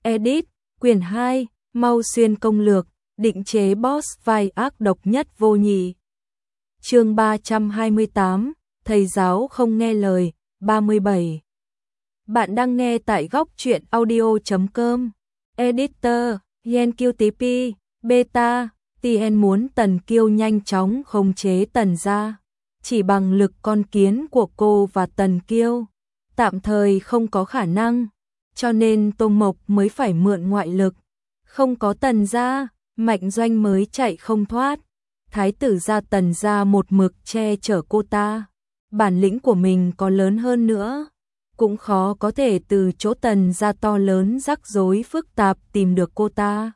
Edit, quyển 2, Mau Xuyên công lược, định chế boss vai ác độc nhất vô nhị. Chương 328, thầy giáo không nghe lời, 37. Bạn đang nghe tại góc truyện audio.com. Editor, Yen QTP, Beta, TN muốn Tần Kiêu nhanh chóng khống chế Tần gia. Chỉ bằng lực con kiến của cô và Tần Kiêu, tạm thời không có khả năng, cho nên Tô Mộc mới phải mượn ngoại lực. Không có Tần gia, Mạnh Doanh mới chạy không thoát. Thái tử gia Tần gia một mực che chở cô ta. Bản lĩnh của mình có lớn hơn nữa, cũng khó có thể từ chỗ Tần gia to lớn rắc rối phức tạp tìm được cô ta.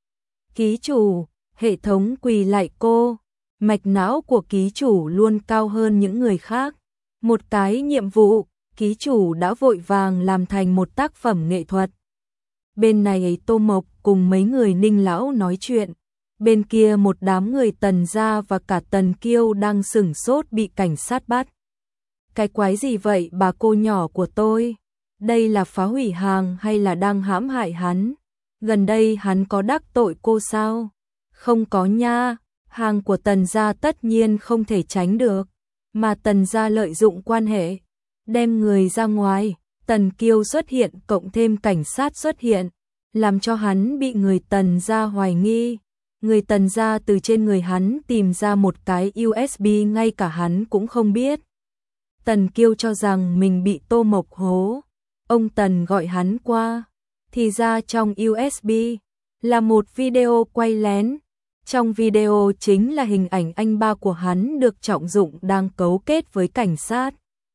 Ký chủ, hệ thống quỳ lạy cô. Mạch não của ký chủ luôn cao hơn những người khác. Một cái nhiệm vụ, ký chủ đã vội vàng làm thành một tác phẩm nghệ thuật. Bên này Tô Mộc cùng mấy người Ninh lão nói chuyện. Bên kia một đám người Tần gia và cả Tần Kiêu đang sửng sốt bị cảnh sát bắt. Cái quái gì vậy bà cô nhỏ của tôi? Đây là phá hủy hàng hay là đang hãm hại hắn? Gần đây hắn có đắc tội cô sao? Không có nha, hàng của Tần gia tất nhiên không thể tránh được. Mà Tần gia lợi dụng quan hệ, đem người ra ngoài. Tần Kiêu xuất hiện cộng thêm cảnh sát xuất hiện, làm cho hắn bị người Tần gia hoài nghi. Người Tần gia từ trên người hắn tìm ra một cái USB ngay cả hắn cũng không biết. Tần Kiêu cho rằng mình bị Tô Mộc hố. Ông Tần gọi hắn qua, thì ra trong USB là một video quay lén. Trong video chính là hình ảnh anh ba của hắn được trọng dụng đang cấu kết với cảnh sát.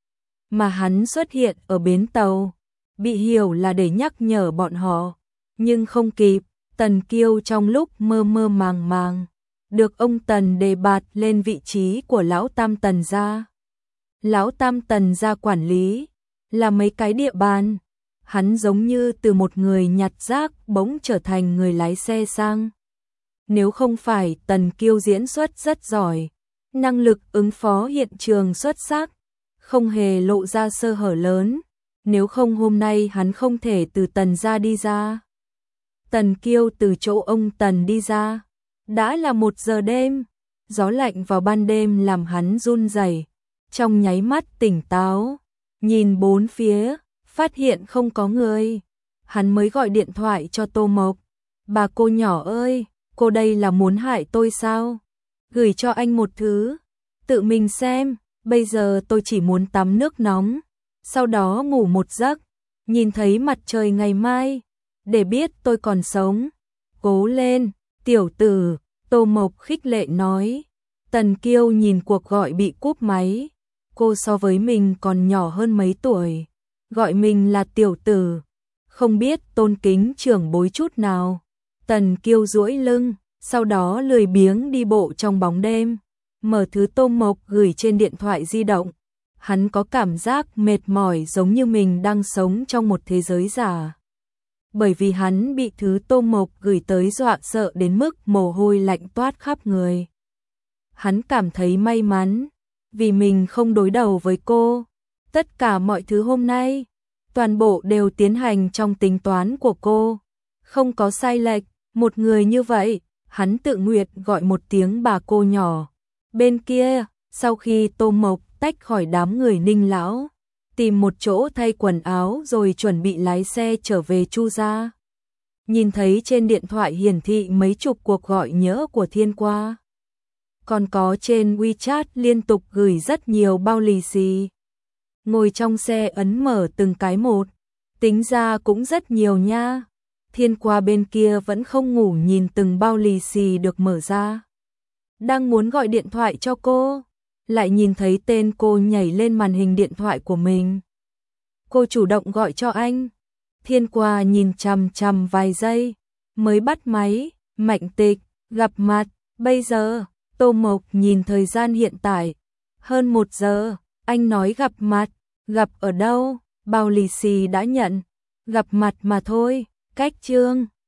Mà hắn xuất hiện ở bến tàu, bị hiểu là để nhắc nhở bọn họ, nhưng không kịp. Tần Kiêu trong lúc mơ mơ màng màng, được ông Tần đề bạt lên vị trí của lão tam Tần gia. Lão tam Tần gia quản lý là mấy cái địa bàn. Hắn giống như từ một người nhặt rác bỗng trở thành người lái xe sang. Nếu không phải Tần Kiêu diễn xuất rất giỏi, năng lực ứng phó hiện trường xuất sắc, không hề lộ ra sơ hở lớn, nếu không hôm nay hắn không thể từ Tần gia đi ra. Tần Kiêu từ chỗ ông Tần đi ra, đã là 1 giờ đêm, gió lạnh vào ban đêm làm hắn run rẩy. Trong nháy mắt tỉnh táo, nhìn bốn phía, phát hiện không có người. Hắn mới gọi điện thoại cho Tô Mộc. Bà cô nhỏ ơi, cô đây là muốn hại tôi sao? Gửi cho anh một thứ, tự mình xem, bây giờ tôi chỉ muốn tắm nước nóng, sau đó ngủ một giấc, nhìn thấy mặt trời ngày mai, để biết tôi còn sống. Cố lên, tiểu tử, Tô Mộc khích lệ nói. Tần Kiêu nhìn cuộc gọi bị cúp máy. Cô so với mình còn nhỏ hơn mấy tuổi, gọi mình là tiểu tử, không biết tôn kính trưởng bối chút nào. Tần Kiêu duỗi lưng, sau đó lười biếng đi bộ trong bóng đêm, mở thứ Tô Mộc gửi trên điện thoại di động. Hắn có cảm giác mệt mỏi giống như mình đang sống trong một thế giới giả. Bởi vì hắn bị thứ Tô Mộc gửi tới dọa sợ đến mức mồ hôi lạnh toát khắp người. Hắn cảm thấy may mắn, vì mình không đối đầu với cô. Tất cả mọi thứ hôm nay, toàn bộ đều tiến hành trong tính toán của cô. Không có sai lệch, một người như vậy, hắn tự nguyện gọi một tiếng bà cô nhỏ. Bên kia, sau khi Tô Mộc tách khỏi đám người Ninh lão, tìm một chỗ thay quần áo rồi chuẩn bị lái xe trở về Chu gia. Nhìn thấy trên điện thoại hiển thị mấy chục cuộc gọi nhỡ của Thiên Qua. Còn có trên WeChat liên tục gửi rất nhiều bao lì xì. Ngồi trong xe ấn mở từng cái một, tính ra cũng rất nhiều nha. Thiên Qua bên kia vẫn không ngủ nhìn từng bao lì xì được mở ra. Đang muốn gọi điện thoại cho cô, lại nhìn thấy tên cô nhảy lên màn hình điện thoại của mình. Cô chủ động gọi cho anh. Thiên Qua nhìn chằm chằm vài giây, mới bắt máy. Mạnh Tịch, gặp mặt, bây giờ. Tô Mộc nhìn thời gian hiện tại, hơn 1 giờ. Anh nói gặp mặt, gặp ở đâu? Bao lì xì đã nhận, gặp mặt mà thôi. Cách Trương